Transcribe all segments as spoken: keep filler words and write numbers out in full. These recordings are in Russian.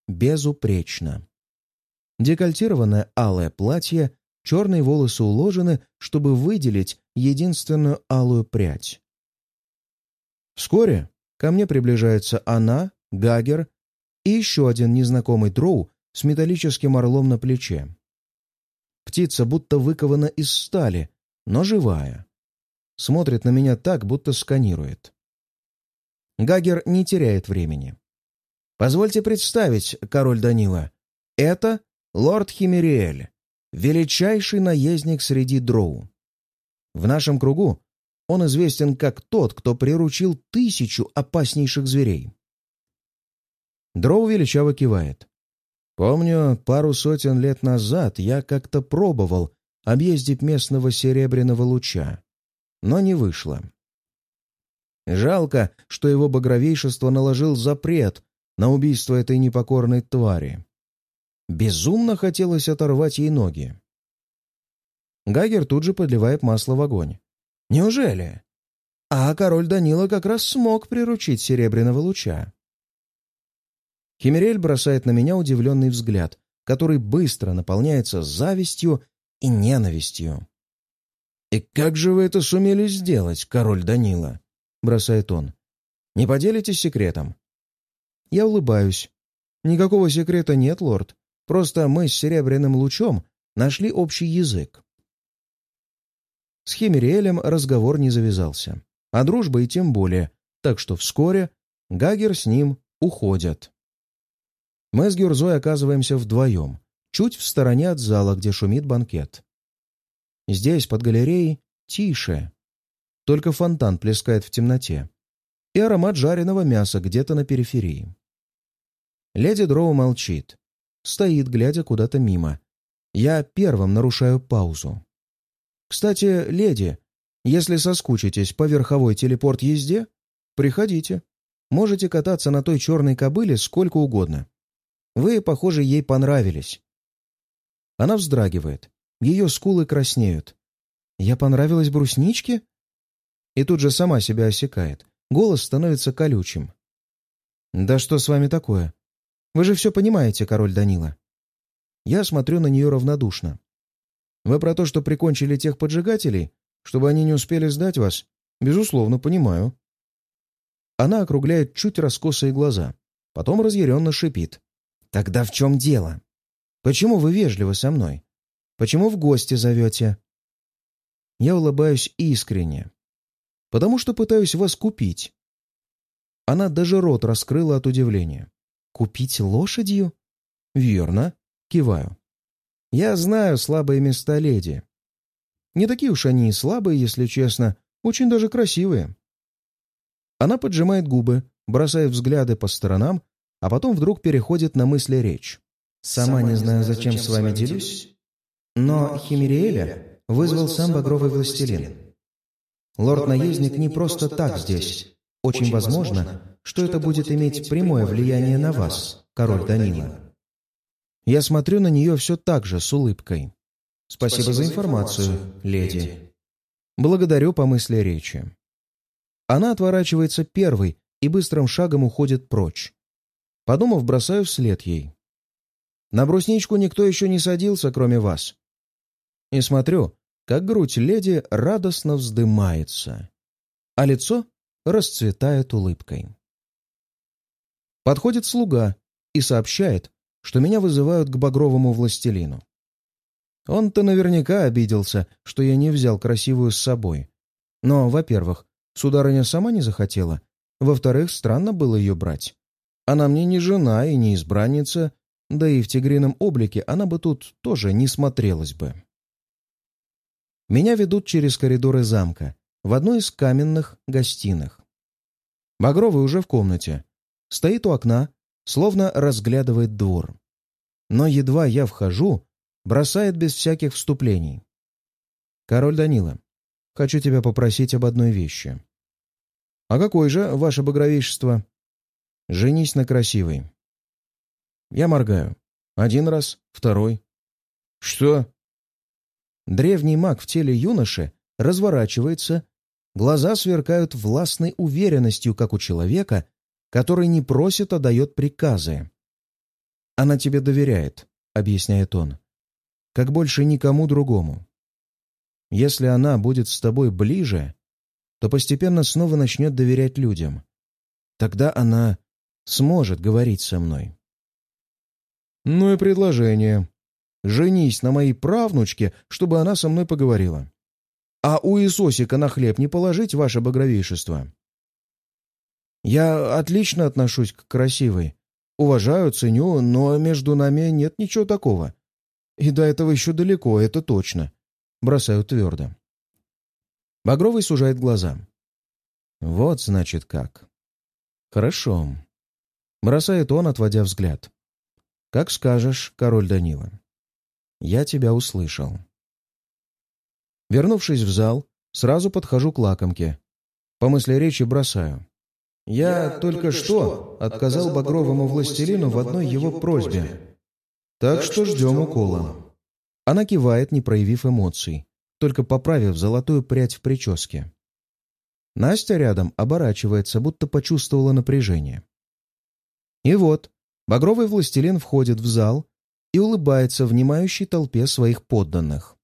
безупречно. Декольтированное алое платье, черные волосы уложены, чтобы выделить единственную алую прядь. Вскоре ко мне приближается она, Гагер и еще один незнакомый дроу с металлическим орлом на плече. Птица будто выкована из стали, но живая. Смотрит на меня так, будто сканирует. Гагер не теряет времени. «Позвольте представить, король Данила, это лорд Химериэль, величайший наездник среди дроу. В нашем кругу он известен как тот, кто приручил тысячу опаснейших зверей». Дроу величаво кивает. «Помню, пару сотен лет назад я как-то пробовал объездить местного серебряного луча, но не вышло. Жалко, что его багровейшество наложил запрет на убийство этой непокорной твари. Безумно хотелось оторвать ей ноги». Гагер тут же подливает масло в огонь. «Неужели? А король Данила как раз смог приручить серебряного луча». Химериэль бросает на меня удивленный взгляд, который быстро наполняется завистью и ненавистью. «И как же вы это сумели сделать, король Данила?» — бросает он. «Не поделитесь секретом?» Я улыбаюсь. «Никакого секрета нет, лорд. Просто мы с серебряным лучом нашли общий язык». С Химериэлем разговор не завязался, а дружба и тем более, так что вскоре Гагер с ним уходят. Мы с Гюрзой оказываемся вдвоем, чуть в стороне от зала, где шумит банкет. Здесь, под галереей, тише. Только фонтан плескает в темноте. И аромат жареного мяса где-то на периферии. Леди Дроу молчит. Стоит, глядя куда-то мимо. Я первым нарушаю паузу. «Кстати, леди, если соскучитесь по верховой телепорт-езде, приходите. Можете кататься на той черной кобыле сколько угодно. Вы, похоже, ей понравились». Она вздрагивает. Ее скулы краснеют. «Я понравилась брусничке?» И тут же сама себя осекает. Голос становится колючим. «Да что с вами такое? Вы же все понимаете, король Данила». Я смотрю на нее равнодушно. «Вы про то, что прикончили тех поджигателей, чтобы они не успели сдать вас? Безусловно, понимаю». Она округляет чуть раскосые глаза, потом разъяренно шипит. «Тогда в чем дело? Почему вы вежливы со мной? Почему в гости зовете?» Я улыбаюсь искренне. «Потому что пытаюсь вас купить». Она даже рот раскрыла от удивления. «Купить лошадью?» «Верно», — киваю. «Я знаю слабые места леди. Не такие уж они и слабые, если честно, очень даже красивые». Она поджимает губы, бросает взгляды по сторонам, а потом вдруг переходит на мысли-речь. «Сама не знаю, зачем с вами делюсь, но Химериэля вызвал сам багровый властелин. Лорд-наездник не просто так здесь. Очень возможно, что это будет иметь прямое влияние на вас, король Данила». Я смотрю на нее все так же, с улыбкой. «Спасибо, Спасибо за информацию, информацию, леди». Благодарю по мысли речи. Она отворачивается первой и быстрым шагом уходит прочь. Подумав, бросаю вслед ей. «На брусничку никто еще не садился, кроме вас». И смотрю, как грудь леди радостно вздымается, а лицо расцветает улыбкой. Подходит слуга и сообщает, что меня вызывают к багровому властелину. Он-то наверняка обиделся, что я не взял красивую с собой. Но, во-первых, сударыня сама не захотела. Во-вторых, странно было ее брать. Она мне не жена и не избранница, да и в тигрином облике она бы тут тоже не смотрелась бы. Меня ведут через коридоры замка, в одну из каменных гостиных. Багровый уже в комнате. Стоит у окна, словно разглядывает двор. Но едва я вхожу, бросает без всяких вступлений. «Король Данила, хочу тебя попросить об одной вещи». «А какой же, ваше багровейшество?» «Женись на красивой». Я моргаю. Один раз, второй. «Что?» Древний маг в теле юноши разворачивается, глаза сверкают властной уверенностью, как у человека, который не просит, а дает приказы. Она тебе доверяет, объясняет он, как больше никому другому. Если она будет с тобой ближе, то постепенно снова начнет доверять людям. Тогда она сможет говорить со мной. Ну и предложение. Женись на моей правнучке, чтобы она со мной поговорила. А у Иисосика на хлеб не положить, ваше багровейшество? Я отлично отношусь к красивой. Уважаю, ценю, но между нами нет ничего такого. И до этого еще далеко, это точно. Бросаю твердо. Багровый сужает глаза. Вот значит как. Хорошо. Бросает он, отводя взгляд. Как скажешь, король Данила. Я тебя услышал. Вернувшись в зал, сразу подхожу к лакомке. По мысли речи бросаю. Я, Я только что отказал багровому властелину в одной его просьбе. Так что ждем укола. Она кивает, не проявив эмоций, только поправив золотую прядь в прическе. Настя рядом оборачивается, будто почувствовала напряжение. И вот, багровый властелин входит в зал и улыбается внимающей толпе своих подданных.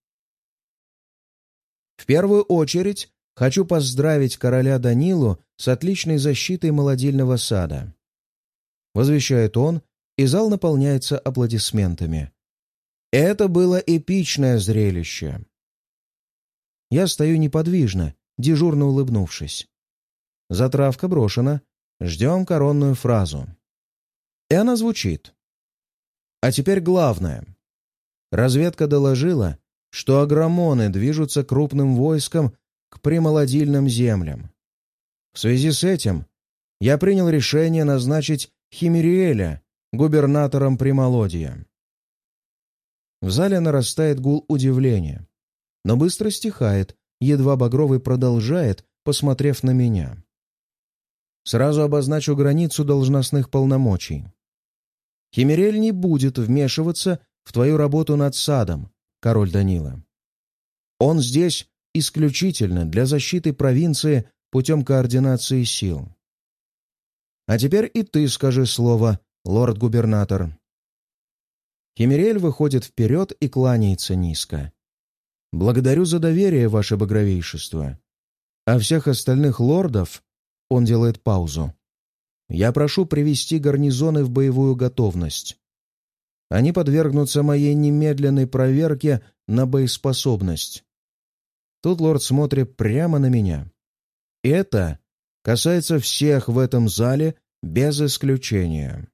В первую очередь хочу поздравить короля Данилу с отличной защитой молодильного сада. Возвещает он, и зал наполняется аплодисментами. Это было эпичное зрелище. Я стою неподвижно, дежурно улыбнувшись. Затравка брошена, ждем коронную фразу. И она звучит. А теперь главное. Разведка доложила, что агромоны движутся крупным войском к примолодильным землям. В связи с этим я принял решение назначить Химериэля губернатором Примолодья. В зале нарастает гул удивления, но быстро стихает, едва Багровый продолжает, посмотрев на меня. Сразу обозначу границу должностных полномочий. Химериэль не будет вмешиваться в твою работу над садом, король Данила. Он здесь исключительно для защиты провинции путем координации сил. А теперь и ты скажи слово, лорд-губернатор. Химериэль выходит вперед и кланяется низко. Благодарю за доверие, ваше багровейшество. А всех остальных лордов, он делает паузу, я прошу привести гарнизоны в боевую готовность. Они подвергнутся моей немедленной проверке на боеспособность. Тут лорд смотрит прямо на меня. Это касается всех в этом зале без исключения.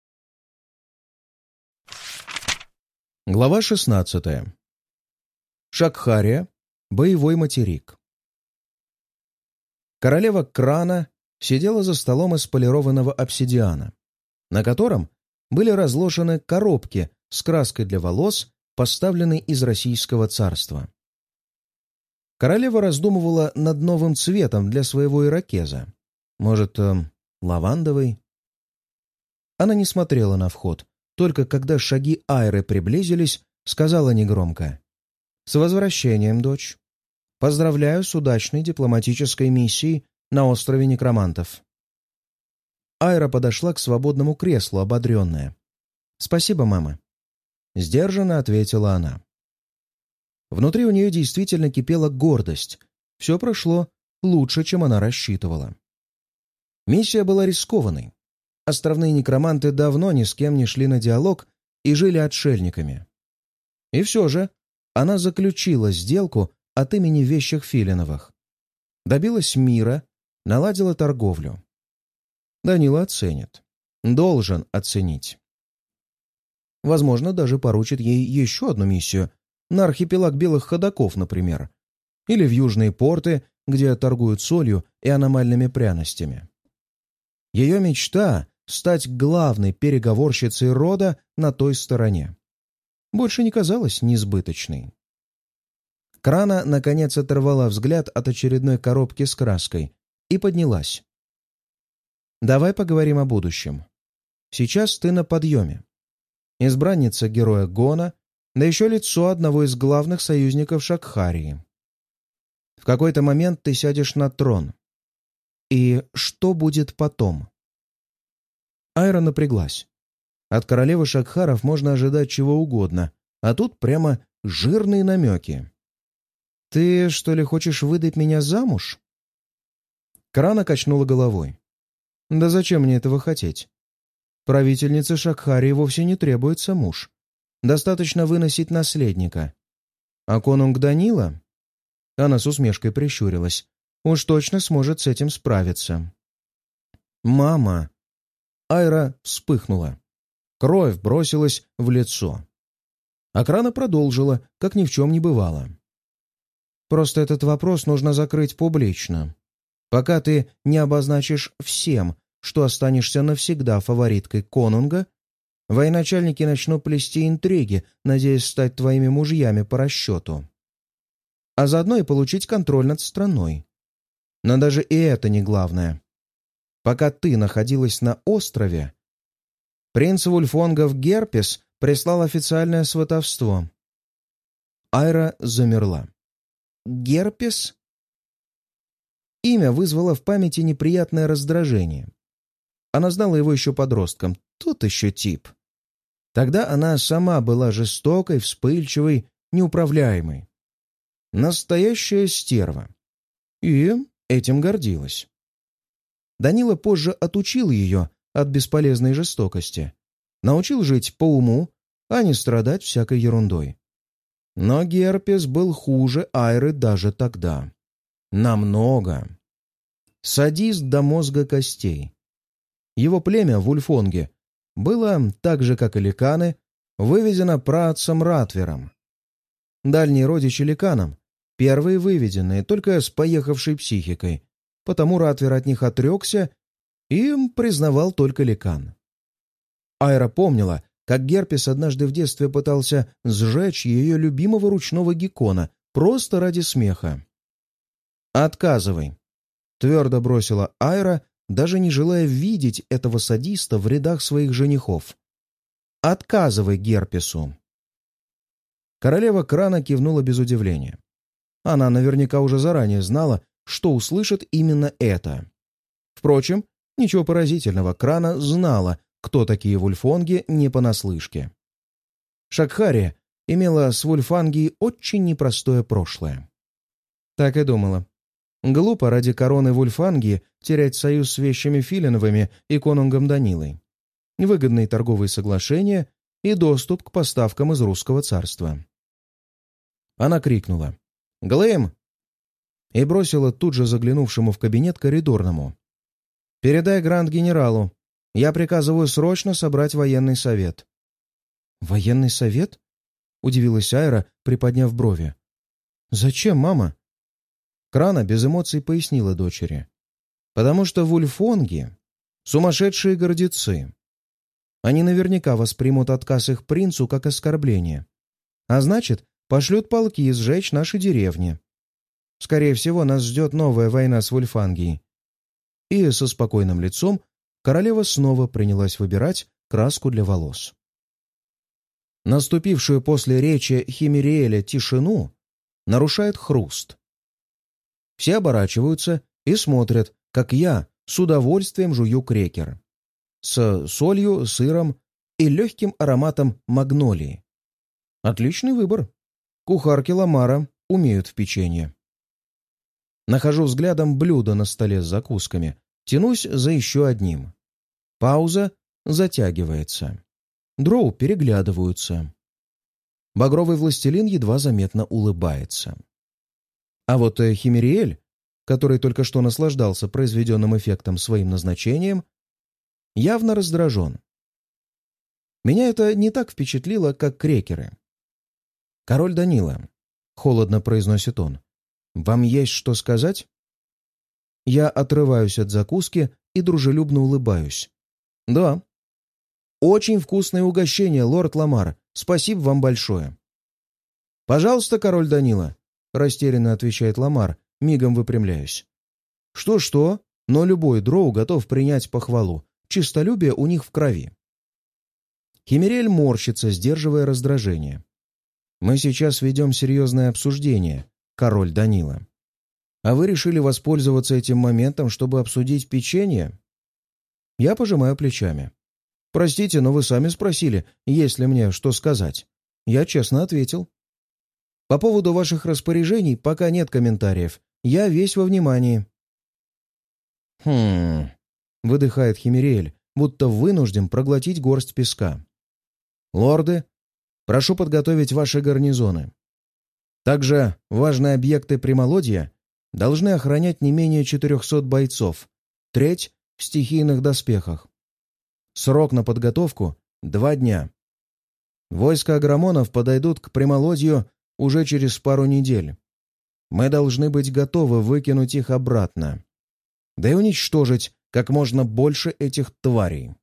Глава шестнадцатая. Шакхария. Боевой материк. Королева Крана сидела за столом из полированного обсидиана, на котором были разложены коробки с краской для волос, поставленной из Российского царства. Королева раздумывала над новым цветом для своего ирокеза. Может, э, лавандовый? Она не смотрела на вход, только когда шаги Айры приблизились, сказала негромко: «С возвращением, дочь! Поздравляю с удачной дипломатической миссией на острове Некромантов». Айра подошла к свободному креслу, ободренная. «Спасибо, мама», — сдержанно ответила она. Внутри у нее действительно кипела гордость. Все прошло лучше, чем она рассчитывала. Миссия была рискованной. Островные некроманты давно ни с кем не шли на диалог и жили отшельниками. И все же она заключила сделку от имени вещих Филиновых. Добилась мира, наладила торговлю. Данила оценит. Должен оценить. Возможно, даже поручит ей еще одну миссию на архипелаг Белых Ходоков, например, или в южные порты, где торгуют солью и аномальными пряностями. Ее мечта — стать главной переговорщицей рода на той стороне. Больше не казалась несбыточной. Крана, наконец, оторвала взгляд от очередной коробки с краской и поднялась. «Давай поговорим о будущем. Сейчас ты на подъеме. Избранница героя Гона, да еще лицо одного из главных союзников Шакхарии. В какой-то момент ты сядешь на трон. И что будет потом?» Айра напряглась. От королевы Шакхаров можно ожидать чего угодно, а тут прямо жирные намеки. «Ты, что ли, хочешь выдать меня замуж?» Крана качнула головой. «Да зачем мне этого хотеть? Правительнице Шакхарии вовсе не требуется муж. Достаточно выносить наследника. А конунг Данила...» Она с усмешкой прищурилась. «Уж точно сможет с этим справиться». «Мама!» Айра вспыхнула. Кровь бросилась в лицо. Акрана продолжила, как ни в чем не бывало. «Просто этот вопрос нужно закрыть публично. Пока ты не обозначишь всем, что останешься навсегда фавориткой конунга, военачальники начнут плести интриги, надеясь стать твоими мужьями по расчету. А заодно и получить контроль над страной. Но даже и это не главное. Пока ты находилась на острове, принц Вульфонгов Герпес прислал официальное сватовство». Айра замерла. «Герпес?» Имя вызвало в памяти неприятное раздражение. Она знала его еще подростком. Тот еще тип. Тогда она сама была жестокой, вспыльчивой, неуправляемой. Настоящая стерва. И этим гордилась. Данила позже отучил ее от бесполезной жестокости. Научил жить по уму, а не страдать всякой ерундой. Но Герпес был хуже Айры даже тогда. Намного. Садист до мозга костей. Его племя в Ульфонге было, так же как и ликаны, выведено праотцем Ратвером. Дальние родичи ликанам, первые выведенные, только с поехавшей психикой, потому Ратвер от них отрекся и признавал только ликан. Айра помнила, как Герпес однажды в детстве пытался сжечь ее любимого ручного геккона просто ради смеха. «Отказывай», — твердо бросила Айра, даже не желая видеть этого садиста в рядах своих женихов. «Отказывай Герпесу». Королева Крана кивнула без удивления. Она наверняка уже заранее знала, что услышит именно это. Впрочем, ничего поразительного, Крана знала, кто такие вульфонги, не понаслышке. Шакхария имела с Вульфангией очень непростое прошлое. Так и думала. Глупо ради короны Вульфангии терять союз с вещами Филиновыми и конунгом Данилой. Выгодные торговые соглашения и доступ к поставкам из русского царства. Она крикнула «Глэм!» и бросила тут же заглянувшему в кабинет коридорному. «Передай гранд-генералу. Я приказываю срочно собрать военный совет». «Военный совет?» — удивилась Айра, приподняв брови. «Зачем, мама?» Крана без эмоций пояснила дочери. «Потому что вульфонги — сумасшедшие гордецы. Они наверняка воспримут отказ их принцу как оскорбление. А значит, пошлют полки сжечь наши деревни. Скорее всего, нас ждет новая война с Вульфангией». И со спокойным лицом королева снова принялась выбирать краску для волос. Наступившую после речи Химериэля тишину нарушает хруст. Все оборачиваются и смотрят, как я с удовольствием жую крекер. С солью, сыром и легким ароматом магнолии. Отличный выбор. Кухарки Ламара умеют в печенье. Нахожу взглядом блюдо на столе с закусками. Тянусь за еще одним. Пауза затягивается. Дроу переглядываются. Багровый властелин едва заметно улыбается. А вот Химериэль, который только что наслаждался произведенным эффектом своим назначением, явно раздражен. Меня это не так впечатлило, как крекеры. «Король Данила», — холодно произносит он, — «вам есть что сказать?» Я отрываюсь от закуски и дружелюбно улыбаюсь. «Да». «Очень вкусное угощение, лорд Ламар. Спасибо вам большое». «Пожалуйста, король Данила», — растерянно отвечает Ламар, мигом выпрямляюсь. Что-что, но любой дроу готов принять похвалу. Чистолюбие у них в крови. Химериэль морщится, сдерживая раздражение. «Мы сейчас ведем серьезное обсуждение, король Данила. А вы решили воспользоваться этим моментом, чтобы обсудить печенье?» Я пожимаю плечами. «Простите, но вы сами спросили, есть ли мне что сказать». Я честно ответил. «По поводу ваших распоряжений пока нет комментариев. Я весь во внимании». «Хм...» — выдыхает Химериэль, будто вынужден проглотить горсть песка. «Лорды, прошу подготовить ваши гарнизоны. Также важные объекты Примолодья должны охранять не менее четырехсот бойцов, треть в стихийных доспехах. Срок на подготовку — два дня. Войска агромонов подойдут к Примолодью уже через пару недель. Мы должны быть готовы выкинуть их обратно, да и уничтожить как можно больше этих тварей».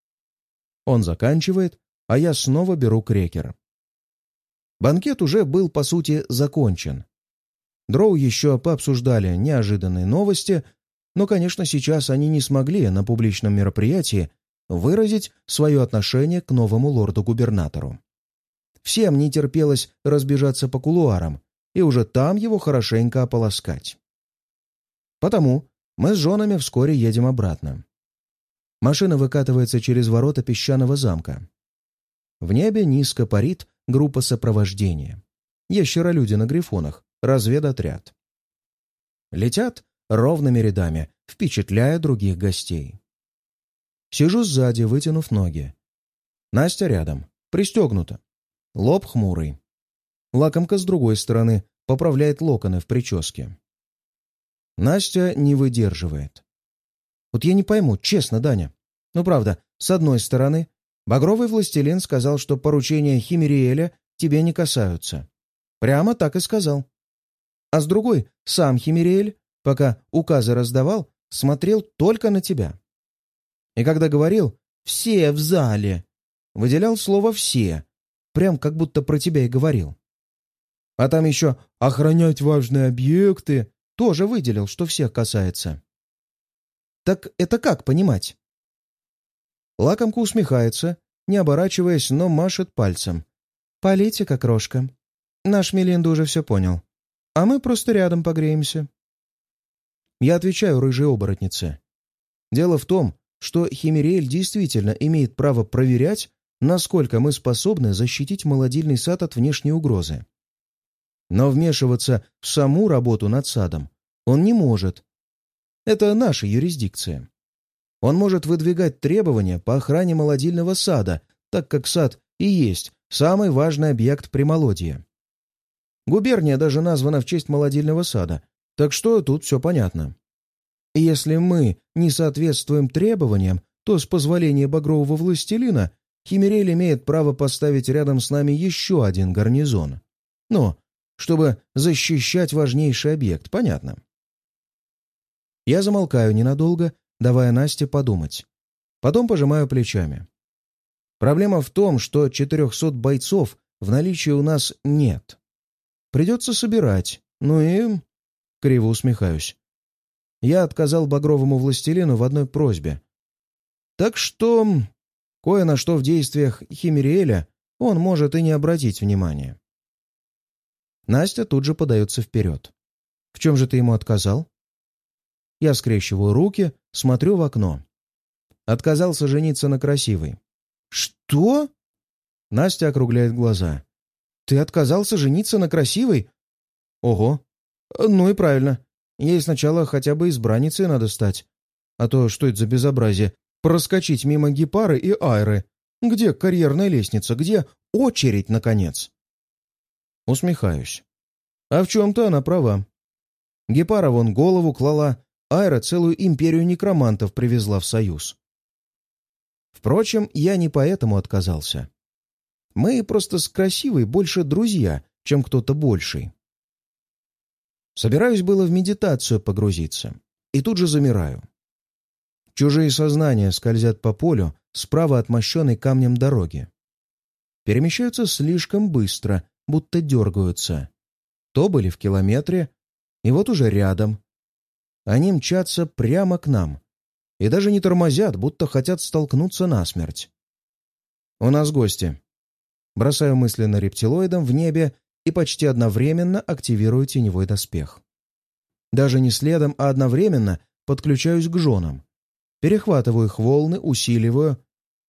Он заканчивает, а я снова беру крекер. Банкет уже был, по сути, закончен. Дроу еще пообсуждали неожиданные новости, но, конечно, сейчас они не смогли на публичном мероприятии выразить свое отношение к новому лорду-губернатору. Всем не терпелось разбежаться по кулуарам и уже там его хорошенько ополоскать. Потому мы с женами вскоре едем обратно. Машина выкатывается через ворота песчаного замка. В небе низко парит группа сопровождения. Ящеролюди на грифонах, разведотряд. Летят ровными рядами, впечатляя других гостей. Сижу сзади, вытянув ноги. Настя рядом, пристегнута. Лоб хмурый. Лакомка с другой стороны поправляет локоны в прическе. Настя не выдерживает. Вот я не пойму, честно, Даня. Ну, правда, с одной стороны, Багровый властелин сказал, что поручения Химериэля тебе не касаются. Прямо так и сказал. А с другой, сам Химериэль, пока указы раздавал, смотрел только на тебя. И когда говорил «все в зале», выделял слово «все», прям как будто про тебя и говорил. А там еще «охранять важные объекты» тоже выделил, что всех касается. Так это как понимать? Лакомка усмехается, не оборачиваясь, но машет пальцем. «Политика, крошка. Наш Мелинда уже все понял. А мы просто рядом погреемся». Я отвечаю рыжей оборотнице. Дело в том, что Химериэль действительно имеет право проверять, насколько мы способны защитить молодильный сад от внешней угрозы. Но вмешиваться в саму работу над садом он не может. Это наша юрисдикция. Он может выдвигать требования по охране молодильного сада, так как сад и есть самый важный объект Примолодья. Губерния даже названа в честь молодильного сада, так что тут все понятно. И если мы не соответствуем требованиям, то с позволения Багрового властелина Химериэль имеет право поставить рядом с нами еще один гарнизон. Но, чтобы защищать важнейший объект, понятно. Я замолкаю ненадолго, давая Насте подумать. Потом пожимаю плечами. Проблема в том, что четырехсот бойцов в наличии у нас нет. Придется собирать. Ну и... Криво усмехаюсь. Я отказал Багровому властелину в одной просьбе. Так что... Кое на что в действиях Химериэля он может и не обратить внимания. Настя тут же подается вперед. «В чем же ты ему отказал?» Я скрещиваю руки, смотрю в окно. Отказался жениться на красивой. «Что?» Настя округляет глаза. «Ты отказался жениться на красивой?» «Ого! Ну и правильно. Ей сначала хотя бы избранницей надо стать. А то что это за безобразие? Проскочить мимо Гепары и Айры. Где карьерная лестница? Где очередь, наконец?» Усмехаюсь. А в чем-то она права. Гепара вон голову клала, Айра целую империю некромантов привезла в Союз. Впрочем, я не поэтому отказался. Мы просто с красивой больше друзья, чем кто-то больший. Собираюсь было в медитацию погрузиться, и тут же замираю. Чужие сознания скользят по полю справа от мощенной камнем дороги. Перемещаются слишком быстро, будто дергаются. То были в километре, и вот уже рядом. Они мчатся прямо к нам и даже не тормозят, будто хотят столкнуться насмерть. «У нас гости». Бросаю мысленно рептилоидом в небе и почти одновременно активирую теневой доспех. Даже не следом, а одновременно подключаюсь к женам. Перехватываю их волны, усиливаю.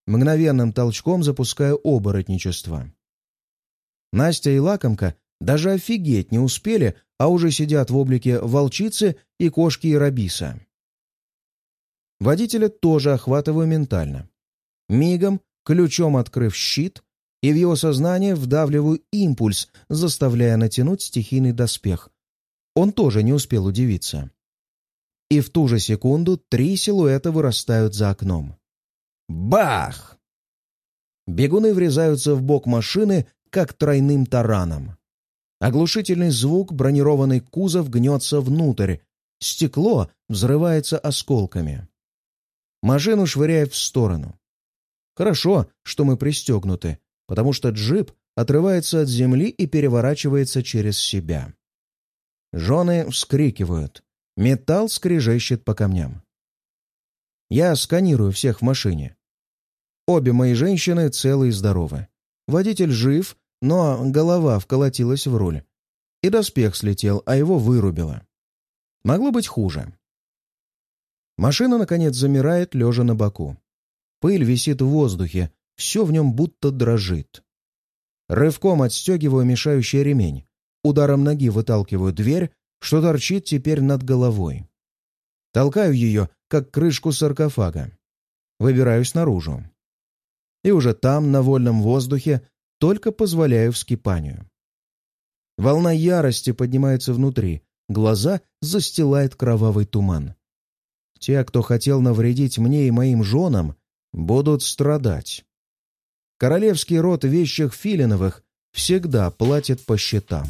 мгновенным толчком запуская оборотничество. Настя и Лакомка даже офигеть не успели, а уже сидят в облике волчицы и кошки Ирабиса. Водителя тоже охватываю ментально. Мигом, ключом открыв щит, и в его сознание вдавливаю импульс, заставляя натянуть стихийный доспех. Он тоже не успел удивиться. И в ту же секунду три силуэта вырастают за окном. Бах! Бегуны врезаются в бок машины, как тройным тараном. Оглушительный звук, бронированный кузов гнется внутрь. Стекло взрывается осколками. Машину швыряет в сторону. Хорошо, что мы пристегнуты, потому что джип отрывается от земли и переворачивается через себя. Жены вскрикивают. Металл скрежещет по камням. Я сканирую всех в машине. Обе мои женщины целы и здоровы. Водитель жив, но голова вколотилась в руль. И доспех слетел, а его вырубило. Могло быть хуже. Машина, наконец, замирает, лежа на боку. Пыль висит в воздухе, все в нем будто дрожит. Рывком отстегиваю мешающий ремень. Ударом ноги выталкиваю дверь, что торчит теперь над головой. Толкаю ее, как крышку саркофага. Выбираюсь наружу. И уже там, на вольном воздухе, только позволяю вскипанию. Волна ярости поднимается внутри, глаза застилает кровавый туман. Те, кто хотел навредить мне и моим женам, будут страдать. Королевский род вещих Филиновых всегда платит по счетам.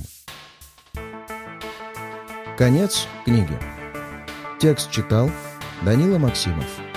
Конец книги. Текст читал Данила Максимов.